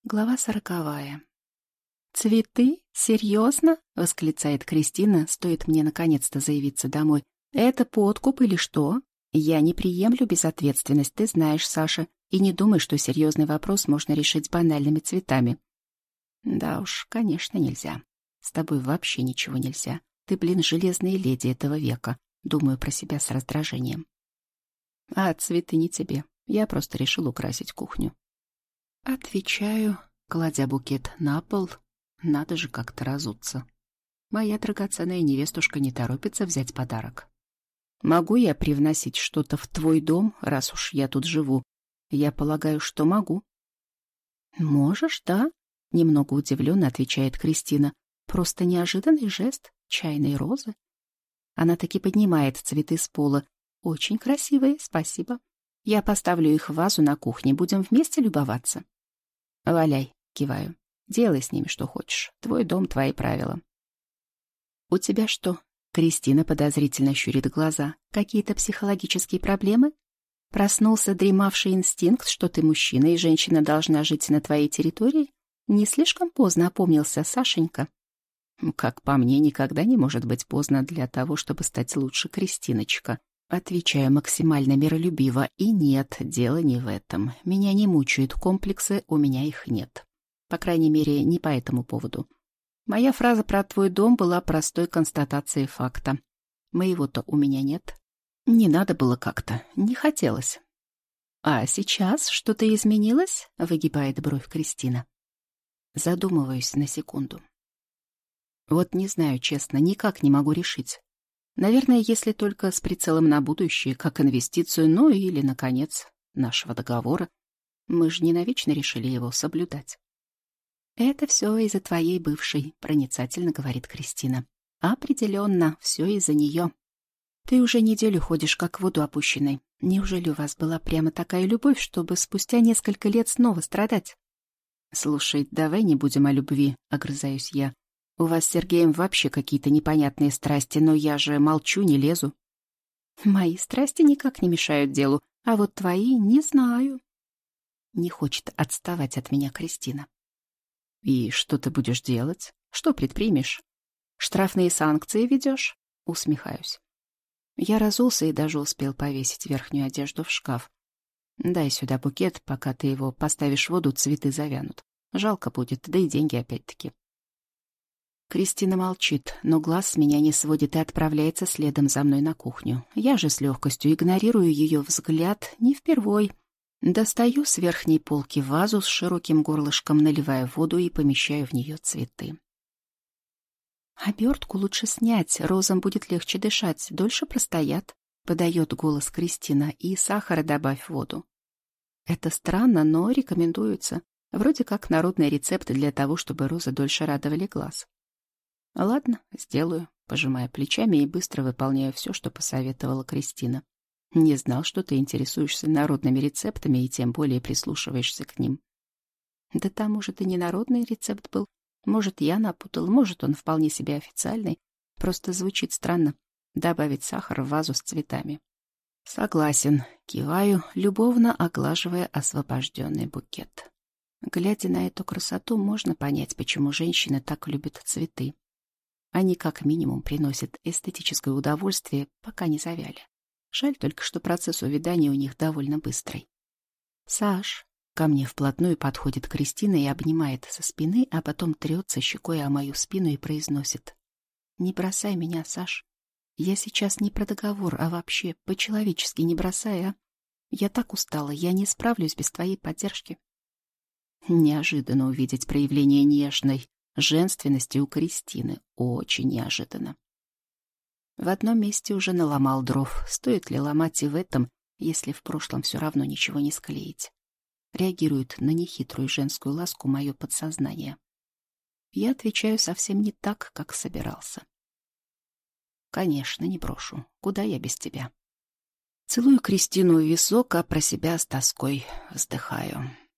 Глава 40. «Цветы? Серьезно?» — восклицает Кристина, стоит мне наконец-то заявиться домой. «Это подкуп или что? Я не приемлю безответственность, ты знаешь, Саша, и не думай, что серьезный вопрос можно решить банальными цветами». «Да уж, конечно, нельзя. С тобой вообще ничего нельзя. Ты, железная леди этого века», — думаю про себя с раздражением. «А цветы не тебе. Я просто решил украсить кухню». Отвечаю, кладя букет на пол. Надо же как-то разуться. Моя драгоценная невестушка не торопится взять подарок. Могу я привносить что-то в твой дом, раз уж я тут живу? Я полагаю, что могу. Можешь, да? Немного удивленно отвечает Кристина. Просто неожиданный жест чайной розы. Она таки поднимает цветы с пола. Очень красивые, спасибо. Я поставлю их в вазу на кухне, будем вместе любоваться. Валяй, киваю. Делай с ними что хочешь. Твой дом, твои правила. У тебя что? Кристина подозрительно щурит глаза. Какие-то психологические проблемы? Проснулся дремавший инстинкт, что ты мужчина и женщина должна жить на твоей территории? Не слишком поздно опомнился Сашенька? Как по мне, никогда не может быть поздно для того, чтобы стать лучше, Кристиночка. Отвечаю максимально миролюбиво, и нет, дело не в этом. Меня не мучают комплексы, у меня их нет. По крайней мере, не по этому поводу. Моя фраза про твой дом была простой констатацией факта. Моего-то у меня нет. Не надо было как-то, не хотелось. А сейчас что-то изменилось? Выгибает бровь Кристина. Задумываюсь на секунду. Вот не знаю, честно, никак не могу решить. Наверное, если только с прицелом на будущее, как инвестицию, ну или, наконец, нашего договора. Мы же не навечно решили его соблюдать. «Это все из-за твоей бывшей», — проницательно говорит Кристина. «Определенно, все из-за нее. Ты уже неделю ходишь, как в воду опущенной. Неужели у вас была прямо такая любовь, чтобы спустя несколько лет снова страдать?» «Слушай, давай не будем о любви», — огрызаюсь я. «У вас с Сергеем вообще какие-то непонятные страсти, но я же молчу, не лезу». «Мои страсти никак не мешают делу, а вот твои не знаю». Не хочет отставать от меня Кристина. «И что ты будешь делать? Что предпримешь? Штрафные санкции ведешь?» Усмехаюсь. Я разулся и даже успел повесить верхнюю одежду в шкаф. «Дай сюда букет, пока ты его поставишь в воду, цветы завянут. Жалко будет, да и деньги опять-таки». Кристина молчит, но глаз с меня не сводит и отправляется следом за мной на кухню. Я же с легкостью игнорирую ее взгляд, не впервой. Достаю с верхней полки вазу с широким горлышком, наливаю воду и помещаю в нее цветы. «Обертку лучше снять, розам будет легче дышать, дольше простоят», — подает голос Кристина, «и сахара добавь в воду». Это странно, но рекомендуется. Вроде как народный рецепт для того, чтобы розы дольше радовали глаз. «Ладно, сделаю», пожимая плечами и быстро выполняю все, что посоветовала Кристина. «Не знал, что ты интересуешься народными рецептами и тем более прислушиваешься к ним». «Да там, может, и не народный рецепт был. Может, я напутал, может, он вполне себе официальный. Просто звучит странно. Добавить сахар в вазу с цветами». «Согласен», киваю, любовно оглаживая освобожденный букет. Глядя на эту красоту, можно понять, почему женщины так любят цветы. Они как минимум приносят эстетическое удовольствие, пока не завяли. Жаль только, что процесс увядания у них довольно быстрый. «Саш», ко мне вплотную подходит Кристина и обнимает со спины, а потом трется щекой о мою спину и произносит: «Не бросай меня, Саш. Я сейчас не про договор, а вообще по-человечески не бросай, а? Я так устала, я не справлюсь без твоей поддержки». Неожиданно увидеть проявление нежной женственности у Кристины. Очень неожиданно. В одном месте уже наломал дров. Стоит ли ломать и в этом, если в прошлом все равно ничего не склеить? Реагирует на нехитрую женскую ласку мое подсознание. Я отвечаю совсем не так, как собирался. «Конечно, не брошу. Куда я без тебя?» Целую Кристину в висок, а про себя с тоской вздыхаю.